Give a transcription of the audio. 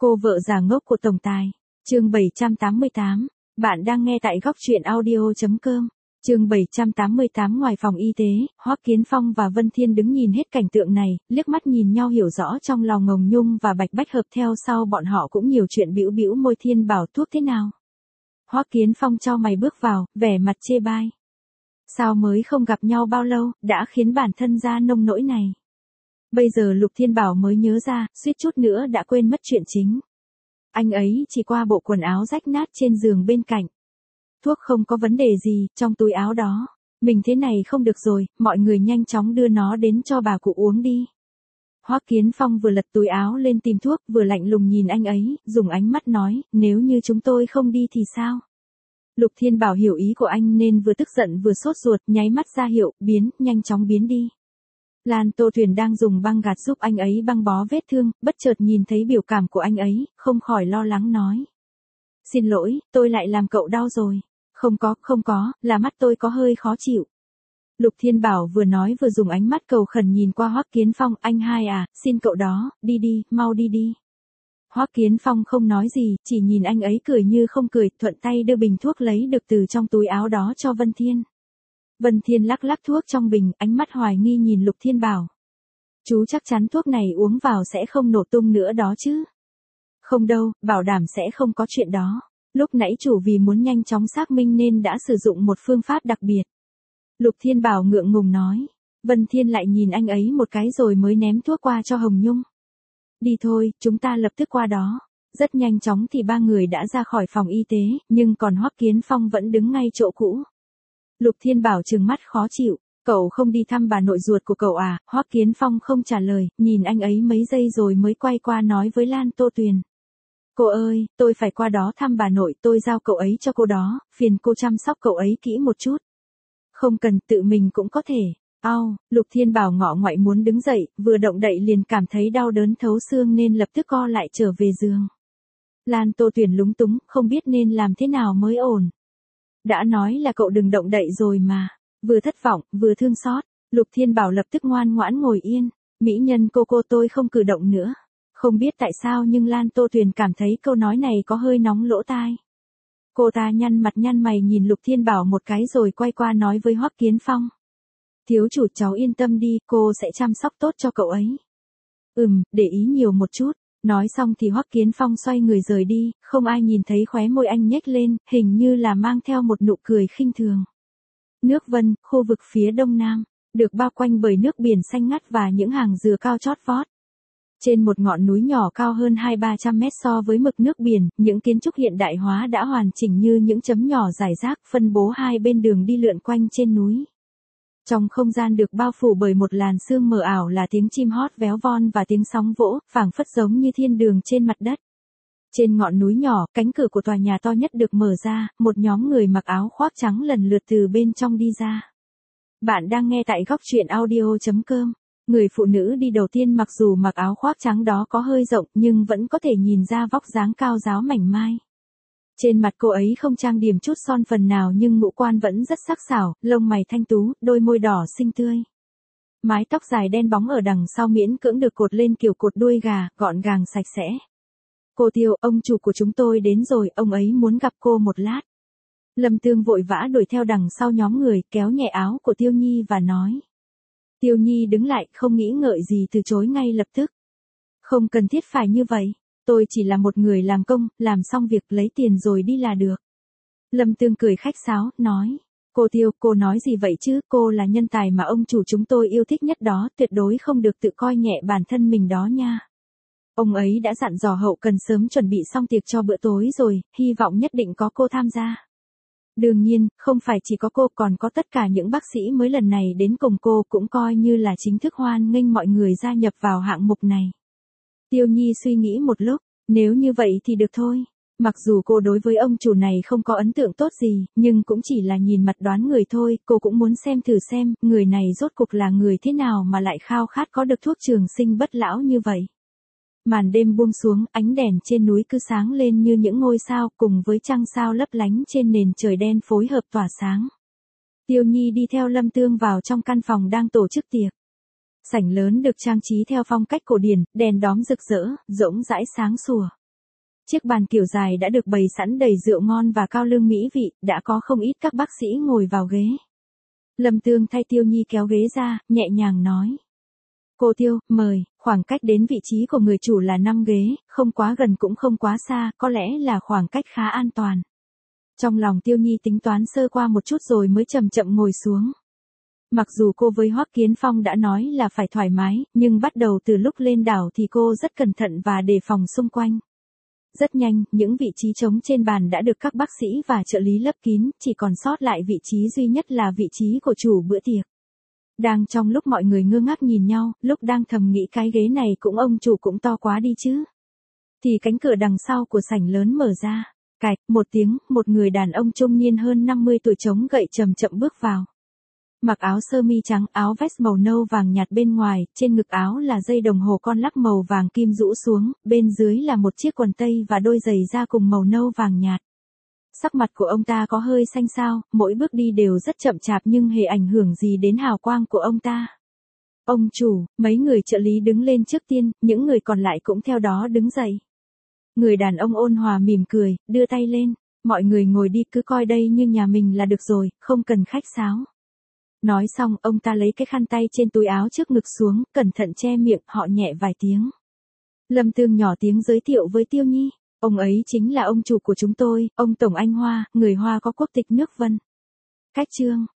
Cô vợ già ngốc của tổng tài. Chương 788. Bạn đang nghe tại góc truyện audio.com. Chương 788. Ngoài phòng y tế, Hoắc Kiến Phong và Vân Thiên đứng nhìn hết cảnh tượng này, liếc mắt nhìn nhau hiểu rõ trong lòng Ngồng Nhung và Bạch Bách Hợp theo sau bọn họ cũng nhiều chuyện bĩu bĩu môi. Thiên bảo thuốc thế nào? Hoắc Kiến Phong chau mày bước vào, vẻ mặt chê bai. Sao mới không gặp nhau bao lâu, đã khiến bản thân ra nông nỗi này. Bây giờ Lục Thiên Bảo mới nhớ ra, suýt chút nữa đã quên mất chuyện chính. Anh ấy chỉ qua bộ quần áo rách nát trên giường bên cạnh. Thuốc không có vấn đề gì, trong túi áo đó. Mình thế này không được rồi, mọi người nhanh chóng đưa nó đến cho bà cụ uống đi. Hoắc Kiến Phong vừa lật túi áo lên tìm thuốc, vừa lạnh lùng nhìn anh ấy, dùng ánh mắt nói, nếu như chúng tôi không đi thì sao? Lục Thiên Bảo hiểu ý của anh nên vừa tức giận vừa sốt ruột, nháy mắt ra hiệu, nhanh chóng biến đi. Lan Tô Thuyền đang dùng băng gạc giúp anh ấy băng bó vết thương, bất chợt nhìn thấy biểu cảm của anh ấy, không khỏi lo lắng nói. Xin lỗi, tôi lại làm cậu đau rồi. Không có, là mắt tôi có hơi khó chịu. Lục Thiên Bảo vừa nói vừa dùng ánh mắt cầu khẩn nhìn qua Hoắc Kiến Phong, anh hai à, xin cậu đó, đi đi, mau đi đi. Hoắc Kiến Phong không nói gì, chỉ nhìn anh ấy cười như không cười, thuận tay đưa bình thuốc lấy được từ trong túi áo đó cho Vân Thiên. Vân Thiên lắc lắc thuốc trong bình, ánh mắt hoài nghi nhìn Lục Thiên Bảo. Chú chắc chắn thuốc này uống vào sẽ không nổ tung nữa đó chứ? Không đâu, bảo đảm sẽ không có chuyện đó. Lúc nãy chủ vì muốn nhanh chóng xác minh nên đã sử dụng một phương pháp đặc biệt. Lục Thiên Bảo ngượng ngùng nói. Vân Thiên lại nhìn anh ấy một cái rồi mới ném thuốc qua cho Hồng Nhung. Đi thôi, chúng ta lập tức qua đó. Rất nhanh chóng thì ba người đã ra khỏi phòng y tế, nhưng còn Hoắc Kiến Phong vẫn đứng ngay chỗ cũ. Lục Thiên Bảo trừng mắt khó chịu, cậu không đi thăm bà nội ruột của cậu à? Hoắc Kiến Phong không trả lời, nhìn anh ấy mấy giây rồi mới quay qua nói với Lan Tô Tuyền. Cô ơi, tôi phải qua đó thăm bà nội, tôi giao cậu ấy cho cô đó, phiền cô chăm sóc cậu ấy kỹ một chút. Không cần, tự mình cũng có thể. Lục Thiên Bảo ngọ ngoại muốn đứng dậy, vừa động đậy liền cảm thấy đau đớn thấu xương nên lập tức co lại trở về giường. Lan Tô Tuyền lúng túng, không biết nên làm thế nào mới ổn. Đã nói là cậu đừng động đậy rồi mà. Vừa thất vọng, vừa thương xót. Lục Thiên Bảo lập tức ngoan ngoãn ngồi yên. Mỹ nhân cô tôi không cử động nữa. Không biết tại sao nhưng Lan Tô Tuyền cảm thấy câu nói này có hơi nóng lỗ tai. Cô ta nhăn mặt nhăn mày nhìn Lục Thiên Bảo một cái rồi quay qua nói với Hoắc Kiến Phong. Thiếu chủ cháu yên tâm đi, cô sẽ chăm sóc tốt cho cậu ấy. Để ý nhiều một chút. Nói xong thì Hoắc Kiến Phong xoay người rời đi, không ai nhìn thấy khóe môi anh nhếch lên, hình như là mang theo một nụ cười khinh thường. Nước Vân, khu vực phía đông nam, được bao quanh bởi nước biển xanh ngắt và những hàng dừa cao chót vót. Trên một ngọn núi nhỏ cao hơn 200-300 mét so với mực nước biển, những kiến trúc hiện đại hóa đã hoàn chỉnh như những chấm nhỏ rải rác phân bố hai bên đường đi lượn quanh trên núi. Trong không gian được bao phủ bởi một làn sương mờ ảo là tiếng chim hót véo von và tiếng sóng vỗ, phảng phất giống như thiên đường trên mặt đất. Trên ngọn núi nhỏ, cánh cửa của tòa nhà to nhất được mở ra, một nhóm người mặc áo khoác trắng lần lượt từ bên trong đi ra. Bạn đang nghe tại góc truyện audio.com. Người phụ nữ đi đầu tiên mặc dù mặc áo khoác trắng đó có hơi rộng nhưng vẫn có thể nhìn ra vóc dáng cao ráo mảnh mai. Trên mặt cô ấy không trang điểm chút son phần nào nhưng ngũ quan vẫn rất sắc sảo, lông mày thanh tú, đôi môi đỏ xinh tươi. Mái tóc dài đen bóng ở đằng sau miễn cưỡng được cột lên kiểu cột đuôi gà, gọn gàng sạch sẽ. Cô Tiêu, ông chủ của chúng tôi đến rồi, ông ấy muốn gặp cô một lát. Lâm Tương vội vã đuổi theo đằng sau nhóm người, kéo nhẹ áo của Tiêu Nhi và nói. Tiêu Nhi đứng lại, không nghĩ ngợi gì từ chối ngay lập tức. Không cần thiết phải như vậy. Tôi chỉ là một người làm công, làm xong việc lấy tiền rồi đi là được. Lâm Tương cười khách sáo, nói. Cô Tiêu, cô nói gì vậy chứ, cô là nhân tài mà ông chủ chúng tôi yêu thích nhất đó, tuyệt đối không được tự coi nhẹ bản thân mình đó nha. Ông ấy đã dặn dò hậu cần sớm chuẩn bị xong tiệc cho bữa tối rồi, hy vọng nhất định có cô tham gia. Đương nhiên, không phải chỉ có cô còn có tất cả những bác sĩ mới lần này đến cùng cô cũng coi như là chính thức hoan nghênh mọi người gia nhập vào hạng mục này. Tiêu Nhi suy nghĩ một lúc, nếu như vậy thì được thôi. Mặc dù cô đối với ông chủ này không có ấn tượng tốt gì, nhưng cũng chỉ là nhìn mặt đoán người thôi, cô cũng muốn xem thử xem, người này rốt cuộc là người thế nào mà lại khao khát có được thuốc trường sinh bất lão như vậy. Màn đêm buông xuống, ánh đèn trên núi cứ sáng lên như những ngôi sao cùng với trăng sao lấp lánh trên nền trời đen phối hợp tỏa sáng. Tiêu Nhi đi theo Lâm Tương vào trong căn phòng đang tổ chức tiệc. Sảnh lớn được trang trí theo phong cách cổ điển, đèn đóm rực rỡ, rỗng rãi sáng sủa. Chiếc bàn kiểu dài đã được bày sẵn đầy rượu ngon và cao lương mỹ vị, đã có không ít các bác sĩ ngồi vào ghế. Lâm Tương thay Tiêu Nhi kéo ghế ra, nhẹ nhàng nói. Cô Tiêu, mời, khoảng cách đến vị trí của người chủ là 5 ghế, không quá gần cũng không quá xa, có lẽ là khoảng cách khá an toàn. Trong lòng Tiêu Nhi tính toán sơ qua một chút rồi mới chậm chậm ngồi xuống. Mặc dù cô với Hoắc Kiến Phong đã nói là phải thoải mái, nhưng bắt đầu từ lúc lên đảo thì cô rất cẩn thận và đề phòng xung quanh. Rất nhanh, những vị trí trống trên bàn đã được các bác sĩ và trợ lý lấp kín, chỉ còn sót lại vị trí duy nhất là vị trí của chủ bữa tiệc. Đang trong lúc mọi người ngơ ngác nhìn nhau, lúc đang thầm nghĩ cái ghế này cũng ông chủ cũng to quá đi chứ. Thì cánh cửa đằng sau của sảnh lớn mở ra. Cạch, một tiếng, một người đàn ông trung niên hơn 50 tuổi chống gậy chậm chậm bước vào. Mặc áo sơ mi trắng, áo vest màu nâu vàng nhạt bên ngoài, trên ngực áo là dây đồng hồ con lắc màu vàng kim rũ xuống, bên dưới là một chiếc quần tây và đôi giày da cùng màu nâu vàng nhạt. Sắc mặt của ông ta có hơi xanh xao, mỗi bước đi đều rất chậm chạp nhưng hề ảnh hưởng gì đến hào quang của ông ta. Ông chủ, mấy người trợ lý đứng lên trước tiên, những người còn lại cũng theo đó đứng dậy. Người đàn ông ôn hòa mỉm cười, đưa tay lên, mọi người ngồi đi cứ coi đây như nhà mình là được rồi, không cần khách sáo. Nói xong, ông ta lấy cái khăn tay trên túi áo trước ngực xuống, cẩn thận che miệng, họ nhẹ vài tiếng. Lâm Tương nhỏ tiếng giới thiệu với Tiêu Nhi, ông ấy chính là ông chủ của chúng tôi, ông Tổng Anh Hoa, người Hoa có quốc tịch nước Vân. Cách chương